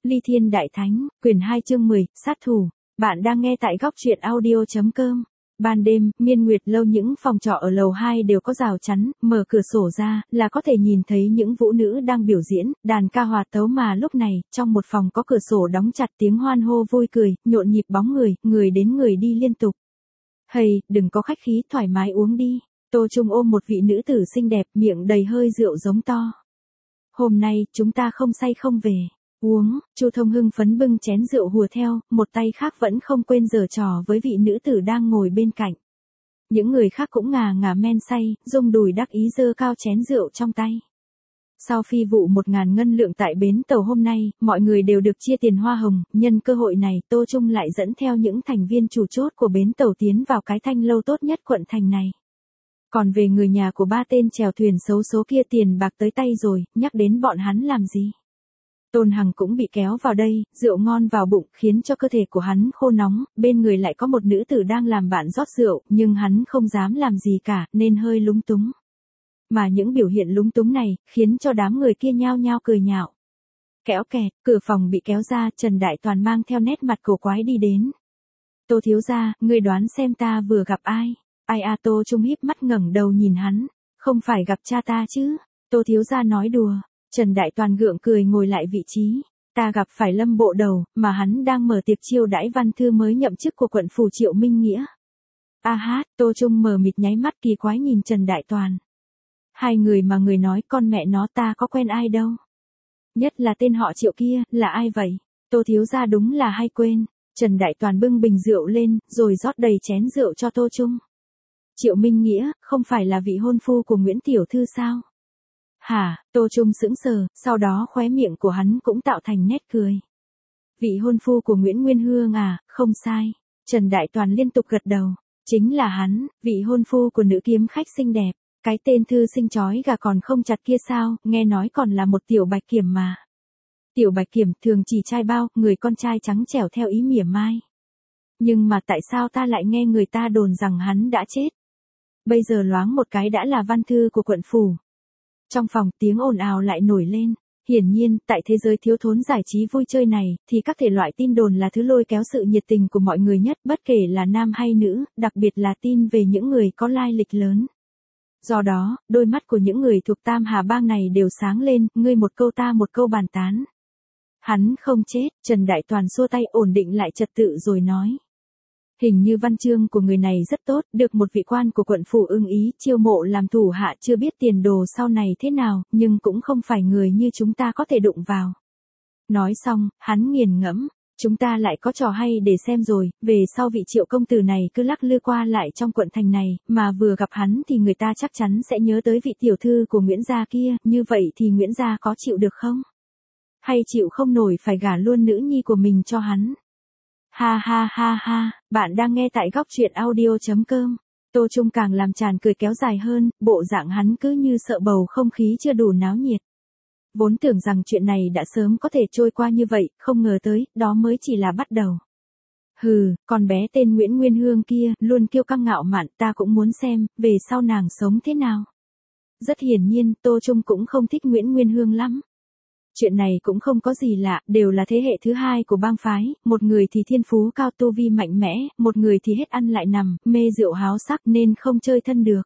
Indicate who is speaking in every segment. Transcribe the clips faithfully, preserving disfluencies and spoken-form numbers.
Speaker 1: Ly Thiên Đại Thánh, quyển hai chương mười, sát thủ. Bạn đang nghe tại góc truyện audio.com. Ban đêm, Miên Nguyệt lâu những phòng trọ ở lầu hai đều có rào chắn, mở cửa sổ ra, là có thể nhìn thấy những vũ nữ đang biểu diễn, đàn ca hòa tấu mà lúc này, trong một phòng có cửa sổ đóng chặt tiếng hoan hô vui cười, nhộn nhịp bóng người, người đến người đi liên tục. Hầy, đừng có khách khí, thoải mái uống đi. Tô Trung ôm một vị nữ tử xinh đẹp, miệng đầy hơi rượu giống to. Hôm nay, chúng ta không say không về. Uống, Chu Thông hưng phấn bưng chén rượu hùa theo, một tay khác vẫn không quên giở trò với vị nữ tử đang ngồi bên cạnh. Những người khác cũng ngà ngà men say, rung đùi đắc ý giơ cao chén rượu trong tay. Sau phi vụ một ngàn ngân lượng tại bến tàu hôm nay, mọi người đều được chia tiền hoa hồng, nhân cơ hội này Tô Trung lại dẫn theo những thành viên chủ chốt của bến tàu tiến vào cái thanh lâu tốt nhất quận thành này. Còn về người nhà của ba tên chèo thuyền xấu số kia tiền bạc tới tay rồi, nhắc đến bọn hắn làm gì? Tôn Hằng cũng bị kéo vào đây, rượu ngon vào bụng, khiến cho cơ thể của hắn khô nóng, bên người lại có một nữ tử đang làm bạn rót rượu, nhưng hắn không dám làm gì cả, nên hơi lúng túng. Mà những biểu hiện lúng túng này, khiến cho đám người kia nhao nhao cười nhạo. Kéo kẹt, cửa phòng bị kéo ra, Trần Đại Toàn mang theo nét mặt cổ quái đi đến. Tô thiếu gia, ngươi đoán xem ta vừa gặp ai? Ai à? Tô Trung híp mắt ngẩng đầu nhìn hắn. Không phải gặp cha ta chứ? Tô thiếu gia nói đùa. Trần Đại Toàn gượng cười ngồi lại vị trí. Ta gặp phải Lâm Bộ Đầu, mà hắn đang mở tiệc chiêu đãi văn thư mới nhậm chức của quận phủ Triệu Minh Nghĩa. A hát, Tô Trung mờ mịt nháy mắt kỳ quái nhìn Trần Đại Toàn. Hai người mà người nói con mẹ nó ta có quen ai đâu. Nhất là tên họ Triệu kia, là ai vậy? Tô thiếu gia đúng là hay quên. Trần Đại Toàn bưng bình rượu lên, rồi rót đầy chén rượu cho Tô Trung. Triệu Minh Nghĩa, không phải là vị hôn phu của Nguyễn Tiểu Thư sao? Hả? Tô Trung sững sờ, sau đó khóe miệng của hắn cũng tạo thành nét cười. Vị hôn phu của Nguyễn Nguyên Hương à, không sai. Trần Đại Toàn liên tục gật đầu. Chính là hắn, vị hôn phu của nữ kiếm khách xinh đẹp. Cái tên thư sinh chói gà còn không chặt kia sao, nghe nói còn là một tiểu bạch kiểm mà. Tiểu bạch kiểm thường chỉ trai bao, người con trai trắng trẻo theo ý mỉa mai. Nhưng mà tại sao ta lại nghe người ta đồn rằng hắn đã chết? Bây giờ loáng một cái đã là văn thư của quận phủ. Trong phòng tiếng ồn ào lại nổi lên. Hiển nhiên, tại thế giới thiếu thốn giải trí vui chơi này, thì các thể loại tin đồn là thứ lôi kéo sự nhiệt tình của mọi người nhất, bất kể là nam hay nữ, đặc biệt là tin về những người có lai lịch lớn. Do đó, đôi mắt của những người thuộc Tam Hà Bang này đều sáng lên, ngươi một câu ta một câu bàn tán. Hắn không chết, Trần Đại Toàn xua tay ổn định lại trật tự rồi nói. Hình như văn chương của người này rất tốt, được một vị quan của quận phủ ưng ý chiêu mộ làm thủ hạ, chưa biết tiền đồ sau này thế nào, nhưng cũng không phải người như chúng ta có thể đụng vào. Nói xong, hắn nghiền ngẫm, chúng ta lại có trò hay để xem rồi, về sau vị Triệu công tử này cứ lắc lư qua lại trong quận thành này, mà vừa gặp hắn thì người ta chắc chắn sẽ nhớ tới vị tiểu thư của Nguyễn gia kia, như vậy thì Nguyễn gia có chịu được không? Hay chịu không nổi phải gả luôn nữ nhi của mình cho hắn? Ha ha ha ha, bạn đang nghe tại góc truyện audio.com. Tô Trung càng làm tràn cười kéo dài hơn, bộ dạng hắn cứ như sợ bầu không khí chưa đủ náo nhiệt. Vốn tưởng rằng chuyện này đã sớm có thể trôi qua như vậy, không ngờ tới, đó mới chỉ là bắt đầu. Hừ, con bé tên Nguyễn Nguyên Hương kia, luôn kiêu căng ngạo mạn, ta cũng muốn xem, về sau nàng sống thế nào. Rất hiển nhiên, Tô Trung cũng không thích Nguyễn Nguyên Hương lắm. Chuyện này cũng không có gì lạ, đều là thế hệ thứ hai của bang phái, một người thì thiên phú cao tu vi mạnh mẽ, một người thì hết ăn lại nằm, mê rượu háo sắc nên không chơi thân được.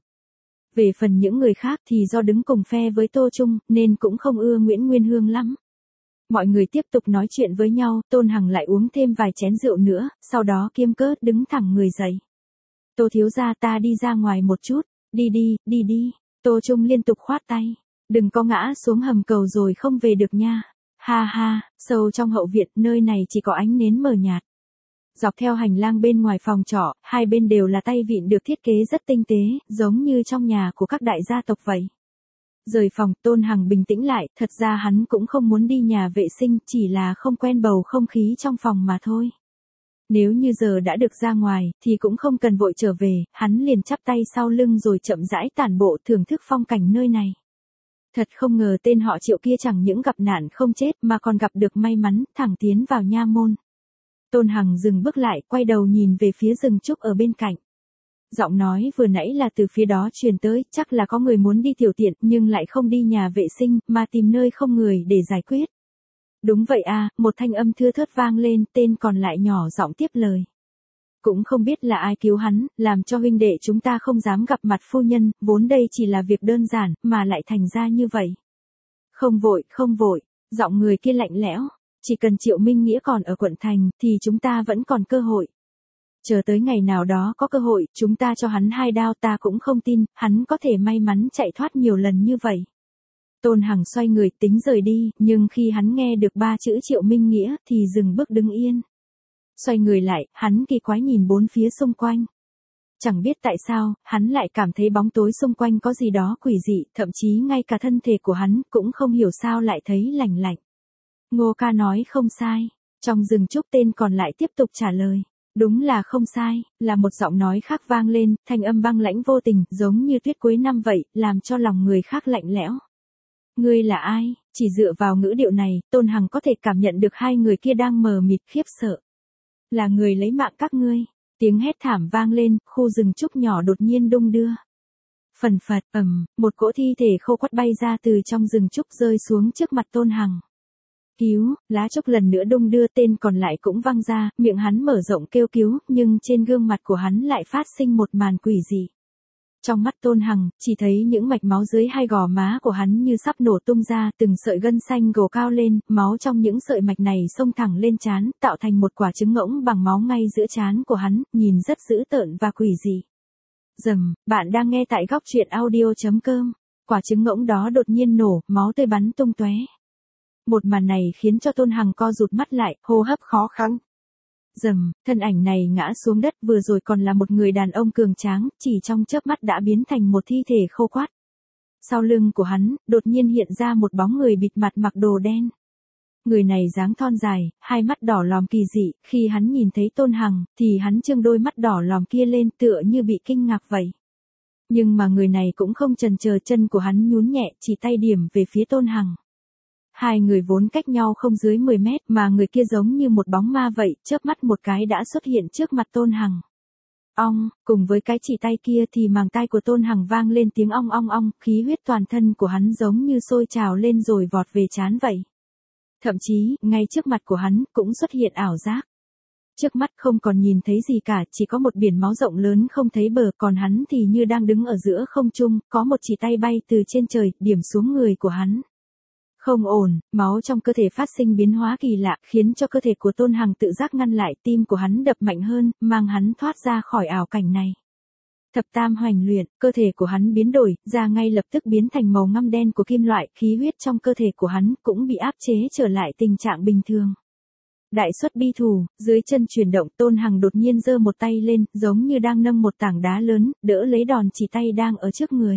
Speaker 1: Về phần những người khác thì do đứng cùng phe với Tô Trung, nên cũng không ưa Nguyễn Nguyên Hương lắm. Mọi người tiếp tục nói chuyện với nhau, Tôn Hằng lại uống thêm vài chén rượu nữa, sau đó kiêm cớt đứng thẳng người dậy. Tô thiếu gia ta đi ra ngoài một chút, đi đi, đi đi, Tô Trung liên tục khoát tay. Đừng có ngã xuống hầm cầu rồi không về được nha. Ha ha, sâu trong hậu viện, nơi này chỉ có ánh nến mờ nhạt. Dọc theo hành lang bên ngoài phòng trọ, hai bên đều là tay vịn được thiết kế rất tinh tế, giống như trong nhà của các đại gia tộc vậy. Rời phòng, Tôn Hằng bình tĩnh lại, thật ra hắn cũng không muốn đi nhà vệ sinh, chỉ là không quen bầu không khí trong phòng mà thôi. Nếu như giờ đã được ra ngoài, thì cũng không cần vội trở về, hắn liền chắp tay sau lưng rồi chậm rãi tản bộ thưởng thức phong cảnh nơi này. Thật không ngờ tên họ Triệu kia chẳng những gặp nạn không chết mà còn gặp được may mắn, thẳng tiến vào nha môn. Tôn Hằng dừng bước lại, quay đầu nhìn về phía rừng trúc ở bên cạnh. Giọng nói vừa nãy là từ phía đó truyền tới, chắc là có người muốn đi tiểu tiện nhưng lại không đi nhà vệ sinh, mà tìm nơi không người để giải quyết. Đúng vậy a, một thanh âm thưa thớt vang lên, tên còn lại nhỏ giọng tiếp lời. Cũng không biết là ai cứu hắn, làm cho huynh đệ chúng ta không dám gặp mặt phu nhân, vốn đây chỉ là việc đơn giản, mà lại thành ra như vậy. Không vội, không vội, giọng người kia lạnh lẽo, chỉ cần Triệu Minh Nghĩa còn ở quận thành, thì chúng ta vẫn còn cơ hội. Chờ tới ngày nào đó có cơ hội, chúng ta cho hắn hai đao, ta cũng không tin, hắn có thể may mắn chạy thoát nhiều lần như vậy. Tôn Hằng xoay người tính rời đi, nhưng khi hắn nghe được ba chữ Triệu Minh Nghĩa, thì dừng bước đứng yên. Xoay người lại, hắn kỳ quái nhìn bốn phía xung quanh. Chẳng biết tại sao, hắn lại cảm thấy bóng tối xung quanh có gì đó quỷ dị, thậm chí ngay cả thân thể của hắn cũng không hiểu sao lại thấy lạnh lạnh. Ngô ca nói không sai. Trong rừng trúc tên còn lại tiếp tục trả lời. Đúng là không sai, là một giọng nói khác vang lên, thanh âm băng lãnh vô tình, giống như tuyết cuối năm vậy, làm cho lòng người khác lạnh lẽo. Ngươi là ai? Chỉ dựa vào ngữ điệu này, Tôn Hằng có thể cảm nhận được hai người kia đang mờ mịt khiếp sợ. Là người lấy mạng các ngươi. Tiếng hét thảm vang lên, khu rừng trúc nhỏ đột nhiên đung đưa. Phần phật, ầm, một cỗ thi thể khô quắt bay ra từ trong rừng trúc rơi xuống trước mặt Tôn Hằng. Cứu, lá trúc lần nữa đung đưa, tên còn lại cũng văng ra, miệng hắn mở rộng kêu cứu, nhưng trên gương mặt của hắn lại phát sinh một màn quỷ dị. Trong mắt Tôn Hằng, chỉ thấy những mạch máu dưới hai gò má của hắn như sắp nổ tung ra, từng sợi gân xanh gồ cao lên, máu trong những sợi mạch này xông thẳng lên trán, tạo thành một quả trứng ngỗng bằng máu ngay giữa trán của hắn, nhìn rất dữ tợn và quỷ dị. Dầm, bạn đang nghe tại góc truyện audio chấm com. Quả trứng ngỗng đó đột nhiên nổ, máu tươi bắn tung tóe. Một màn này khiến cho Tôn Hằng co rụt mắt lại, hô hấp khó khăn. Dầm, thân ảnh này ngã xuống đất, vừa rồi còn là một người đàn ông cường tráng, chỉ trong chớp mắt đã biến thành một thi thể khô quắt. Sau lưng của hắn, đột nhiên hiện ra một bóng người bịt mặt mặc đồ đen. Người này dáng thon dài, hai mắt đỏ lòm kỳ dị, khi hắn nhìn thấy Tôn Hằng, thì hắn trương đôi mắt đỏ lòm kia lên tựa như bị kinh ngạc vậy. Nhưng mà người này cũng không chần chờ, chân của hắn nhún nhẹ, chỉ tay điểm về phía Tôn Hằng. Hai người vốn cách nhau không dưới mười mét, mà người kia giống như một bóng ma vậy, chớp mắt một cái đã xuất hiện trước mặt Tôn Hằng. Ong, cùng với cái chỉ tay kia thì màng tai của Tôn Hằng vang lên tiếng ong ong ong, khí huyết toàn thân của hắn giống như sôi trào lên rồi vọt về trán vậy. Thậm chí, ngay trước mặt của hắn, cũng xuất hiện ảo giác. Trước mắt không còn nhìn thấy gì cả, chỉ có một biển máu rộng lớn không thấy bờ, còn hắn thì như đang đứng ở giữa không trung, có một chỉ tay bay từ trên trời, điểm xuống người của hắn. Không ổn, máu trong cơ thể phát sinh biến hóa kỳ lạ, khiến cho cơ thể của Tôn Hằng tự giác ngăn lại, tim của hắn đập mạnh hơn, mang hắn thoát ra khỏi ảo cảnh này. Thập tam hoành luyện, cơ thể của hắn biến đổi, da ngay lập tức biến thành màu ngăm đen của kim loại, khí huyết trong cơ thể của hắn cũng bị áp chế trở lại tình trạng bình thường. Đại xuất bi thủ, dưới chân chuyển động, Tôn Hằng đột nhiên giơ một tay lên, giống như đang nâng một tảng đá lớn, đỡ lấy đòn chỉ tay đang ở trước người.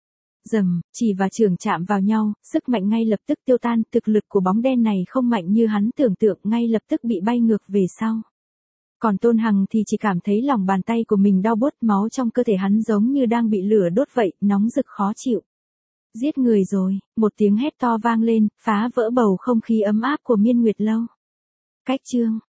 Speaker 1: Dầm, chỉ và chưởng chạm vào nhau, sức mạnh ngay lập tức tiêu tan, thực lực của bóng đen này không mạnh như hắn tưởng tượng, ngay lập tức bị bay ngược về sau. Còn Tôn Hằng thì chỉ cảm thấy lòng bàn tay của mình đau buốt, máu trong cơ thể hắn giống như đang bị lửa đốt vậy, nóng rực khó chịu. Giết người rồi, một tiếng hét to vang lên, phá vỡ bầu không khí ấm áp của Miên Nguyệt Lâu. Cách chương